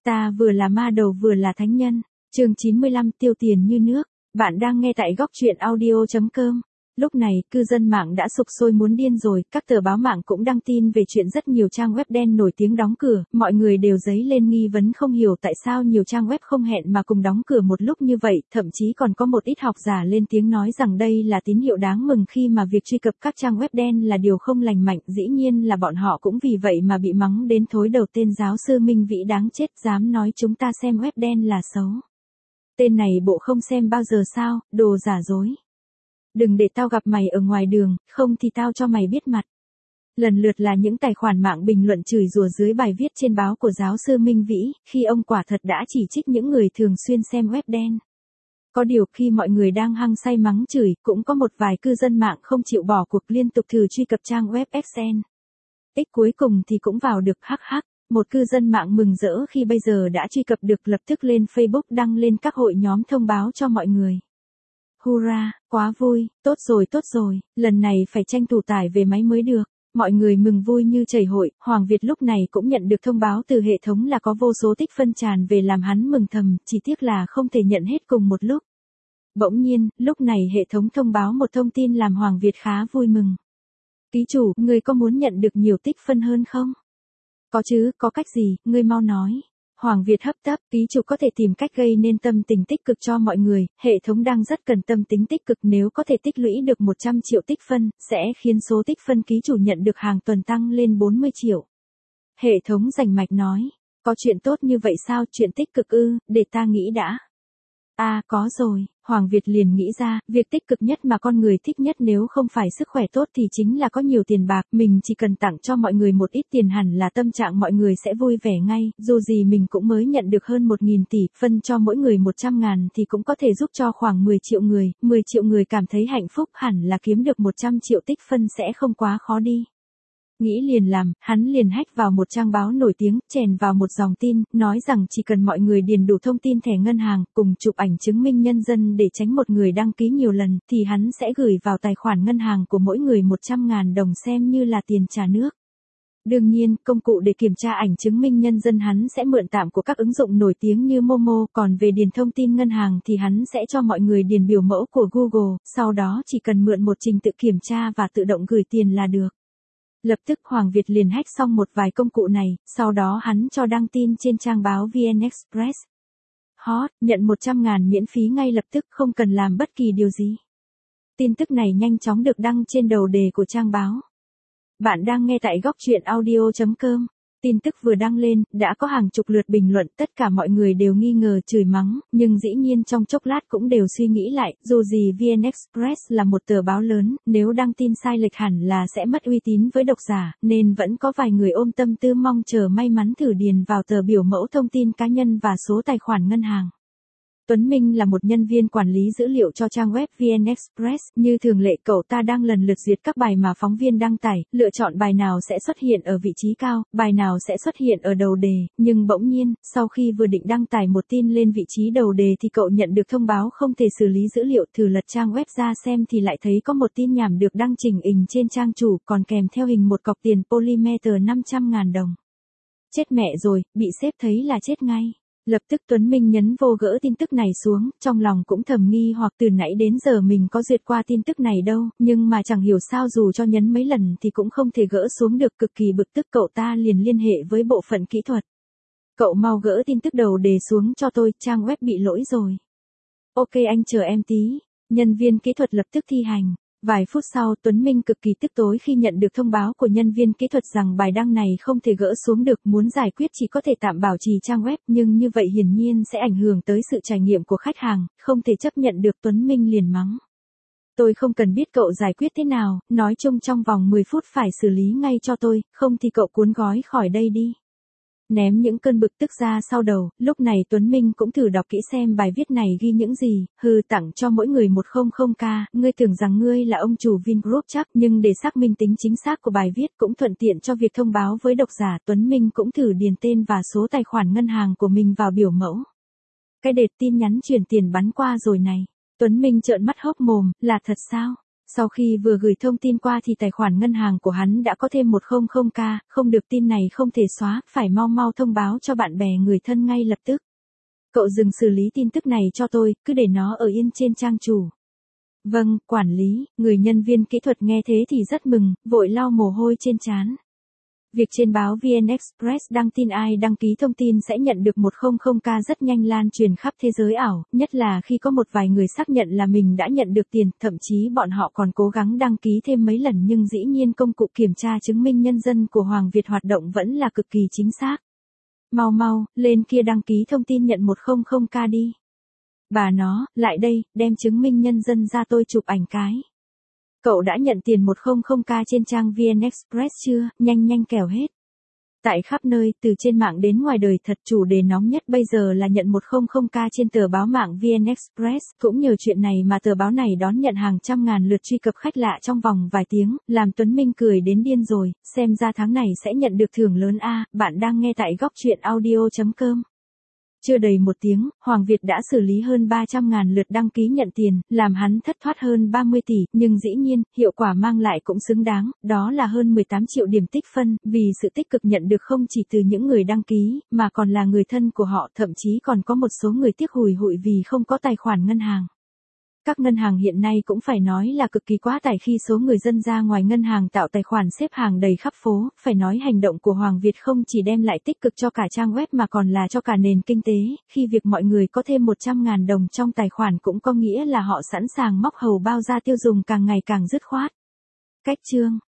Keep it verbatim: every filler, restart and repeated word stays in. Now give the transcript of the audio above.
Ta vừa là ma đầu vừa là thánh nhân. Chương chín mươi lăm tiêu tiền như nước. Bạn đang nghe tại góc truyện audio chấm com. Lúc này, cư dân mạng đã sục sôi muốn điên rồi, các tờ báo mạng cũng đăng tin về chuyện rất nhiều trang web đen nổi tiếng đóng cửa, mọi người đều dấy lên nghi vấn không hiểu tại sao nhiều trang web không hẹn mà cùng đóng cửa một lúc như vậy, thậm chí còn có một ít học giả lên tiếng nói rằng đây là tín hiệu đáng mừng khi mà việc truy cập các trang web đen là điều không lành mạnh, dĩ nhiên là bọn họ cũng vì vậy mà bị mắng đến thối đầu. Tên giáo sư Minh Vĩ đáng chết dám nói chúng ta xem web đen là xấu. Tên này bộ không xem bao giờ sao, đồ giả dối. Đừng để tao gặp mày ở ngoài đường, không thì tao cho mày biết mặt. Lần lượt là những tài khoản mạng bình luận chửi rủa dưới bài viết trên báo của giáo sư Minh Vĩ, khi ông quả thật đã chỉ trích những người thường xuyên xem web đen. Có điều khi mọi người đang hăng say mắng chửi, cũng có một vài cư dân mạng không chịu bỏ cuộc liên tục thử truy cập trang web ích en. X cuối cùng thì cũng vào được hắc hắc. Một cư dân mạng mừng rỡ khi bây giờ đã truy cập được, lập tức lên Facebook đăng lên các hội nhóm thông báo cho mọi người. Hurra, quá vui, tốt rồi tốt rồi, lần này phải tranh thủ tải về máy mới được. Mọi người mừng vui như chảy hội, Hoàng Việt lúc này cũng nhận được thông báo từ hệ thống là có vô số tích phân tràn về làm hắn mừng thầm, chỉ tiếc là không thể nhận hết cùng một lúc. Bỗng nhiên, lúc này hệ thống thông báo một thông tin làm Hoàng Việt khá vui mừng. Ký chủ, ngươi có muốn nhận được nhiều tích phân hơn không? Có chứ, có cách gì, ngươi mau nói. Hoàng Việt hấp tấp, ký chủ có thể tìm cách gây nên tâm tình tích cực cho mọi người, hệ thống đang rất cần tâm tính tích cực, nếu có thể tích lũy được một trăm triệu tích phân, sẽ khiến số tích phân ký chủ nhận được hàng tuần tăng lên bốn mươi triệu. Hệ thống rành mạch nói, có chuyện tốt như vậy sao, chuyện tích cực ư, để ta nghĩ đã. À, có rồi, Hoàng Việt liền nghĩ ra, việc tích cực nhất mà con người thích nhất nếu không phải sức khỏe tốt thì chính là có nhiều tiền bạc, mình chỉ cần tặng cho mọi người một ít tiền hẳn là tâm trạng mọi người sẽ vui vẻ ngay, dù gì mình cũng mới nhận được hơn một nghìn tỷ, phân cho mỗi người một trăm ngàn thì cũng có thể giúp cho khoảng mười triệu người, mười triệu người cảm thấy hạnh phúc, hẳn là kiếm được một trăm triệu tích phân sẽ không quá khó đi. Nghĩ liền làm, hắn liền hack vào một trang báo nổi tiếng, chèn vào một dòng tin, nói rằng chỉ cần mọi người điền đủ thông tin thẻ ngân hàng, cùng chụp ảnh chứng minh nhân dân để tránh một người đăng ký nhiều lần, thì hắn sẽ gửi vào tài khoản ngân hàng của mỗi người một trăm ngàn đồng xem như là tiền trả nước. Đương nhiên, công cụ để kiểm tra ảnh chứng minh nhân dân hắn sẽ mượn tạm của các ứng dụng nổi tiếng như Momo, còn về điền thông tin ngân hàng thì hắn sẽ cho mọi người điền biểu mẫu của Google, sau đó chỉ cần mượn một trình tự kiểm tra và tự động gửi tiền là được. Lập tức Hoàng Việt liền hack xong một vài công cụ này, sau đó hắn cho đăng tin trên trang báo vê en Express. Hot, nhận một trăm ngàn miễn phí ngay lập tức, không cần làm bất kỳ điều gì. Tin tức này nhanh chóng được đăng trên đầu đề của trang báo. Bạn đang nghe tại góc truyện audio chấm com. Tin tức vừa đăng lên, đã có hàng chục lượt bình luận, tất cả mọi người đều nghi ngờ chửi mắng, nhưng dĩ nhiên trong chốc lát cũng đều suy nghĩ lại, dù gì vê en Express là một tờ báo lớn, nếu đăng tin sai lệch hẳn là sẽ mất uy tín với độc giả, nên vẫn có vài người ôm tâm tư mong chờ may mắn thử điền vào tờ biểu mẫu thông tin cá nhân và số tài khoản ngân hàng. Tuấn Minh là một nhân viên quản lý dữ liệu cho trang web vê en Express, như thường lệ cậu ta đang lần lượt duyệt các bài mà phóng viên đăng tải, lựa chọn bài nào sẽ xuất hiện ở vị trí cao, bài nào sẽ xuất hiện ở đầu đề, nhưng bỗng nhiên, sau khi vừa định đăng tải một tin lên vị trí đầu đề thì cậu nhận được thông báo không thể xử lý dữ liệu, thử lật trang web ra xem thì lại thấy có một tin nhảm được đăng chỉnh hình trên trang chủ, còn kèm theo hình một cọc tiền polymer tờ năm trăm ngàn đồng. Chết mẹ rồi, bị sếp thấy là chết ngay. Lập tức Tuấn Minh nhấn vô gỡ tin tức này xuống, trong lòng cũng thầm nghi hoặc từ nãy đến giờ mình có duyệt qua tin tức này đâu, nhưng mà chẳng hiểu sao dù cho nhấn mấy lần thì cũng không thể gỡ xuống được, cực kỳ bực tức cậu ta liền liên hệ với bộ phận kỹ thuật. Cậu mau gỡ tin tức đầu đề xuống cho tôi, trang web bị lỗi rồi. Ok anh chờ em tí, nhân viên kỹ thuật lập tức thi hành. Vài phút sau Tuấn Minh cực kỳ tức tối khi nhận được thông báo của nhân viên kỹ thuật rằng bài đăng này không thể gỡ xuống được, muốn giải quyết chỉ có thể tạm bảo trì trang web, nhưng như vậy hiển nhiên sẽ ảnh hưởng tới sự trải nghiệm của khách hàng, không thể chấp nhận được. Tuấn Minh liền mắng. Tôi không cần biết cậu giải quyết thế nào, nói chung trong vòng mười phút phải xử lý ngay cho tôi, không thì cậu cuốn gói khỏi đây đi. Ném những cơn bực tức ra sau đầu, lúc này Tuấn Minh cũng thử đọc kỹ xem bài viết này ghi những gì, hừ tặng cho mỗi người một trăm k, ngươi tưởng rằng ngươi là ông chủ Vingroup chắc, nhưng để xác minh tính chính xác của bài viết cũng thuận tiện cho việc thông báo với độc giả, Tuấn Minh cũng thử điền tên và số tài khoản ngân hàng của mình vào biểu mẫu. Cái đệt tin nhắn chuyển tiền bắn qua rồi này, Tuấn Minh trợn mắt hốc mồm, là thật sao? Sau khi vừa gửi thông tin qua thì tài khoản ngân hàng của hắn đã có thêm một trăm k, không được, tin này không thể xóa, phải mau mau thông báo cho bạn bè người thân ngay lập tức. Cậu dừng xử lý tin tức này cho tôi, cứ để nó ở yên trên trang chủ. Vâng, quản lý. Người nhân viên kỹ thuật nghe thế thì rất mừng, vội lau mồ hôi trên trán. Việc trên báo vê en Express đăng tin ai đăng ký thông tin sẽ nhận được một trăm k rất nhanh lan truyền khắp thế giới ảo, nhất là khi có một vài người xác nhận là mình đã nhận được tiền, thậm chí bọn họ còn cố gắng đăng ký thêm mấy lần nhưng dĩ nhiên công cụ kiểm tra chứng minh nhân dân của Hoàng Việt hoạt động vẫn là cực kỳ chính xác. Mau mau, lên kia đăng ký thông tin nhận một trăm k đi. Bà nó, lại đây, đem chứng minh nhân dân ra tôi chụp ảnh cái. Cậu đã nhận tiền một trăm k trên trang vê en Express chưa, nhanh nhanh kẻo hết. Tại khắp nơi, từ trên mạng đến ngoài đời thật, chủ đề nóng nhất bây giờ là nhận một trăm k trên tờ báo mạng vê en Express. Cũng nhờ chuyện này mà tờ báo này đón nhận hàng trăm ngàn lượt truy cập khách lạ trong vòng vài tiếng, làm Tuấn Minh cười đến điên rồi, xem ra tháng này sẽ nhận được thưởng lớn a. Bạn đang nghe tại góc truyện audio chấm com. Chưa đầy một tiếng, Hoàng Việt đã xử lý hơn ba trăm ngàn lượt đăng ký nhận tiền, làm hắn thất thoát hơn ba mươi tỷ, nhưng dĩ nhiên, hiệu quả mang lại cũng xứng đáng, đó là hơn mười tám triệu điểm tích phân, vì sự tích cực nhận được không chỉ từ những người đăng ký, mà còn là người thân của họ, thậm chí còn có một số người tiếc hùi hụi vì không có tài khoản ngân hàng. Các ngân hàng hiện nay cũng phải nói là cực kỳ quá tải khi số người dân ra ngoài ngân hàng tạo tài khoản xếp hàng đầy khắp phố, phải nói hành động của Hoàng Việt không chỉ đem lại tích cực cho cả trang web mà còn là cho cả nền kinh tế, khi việc mọi người có thêm một trăm ngàn đồng trong tài khoản cũng có nghĩa là họ sẵn sàng móc hầu bao ra tiêu dùng càng ngày càng dứt khoát. Cách chương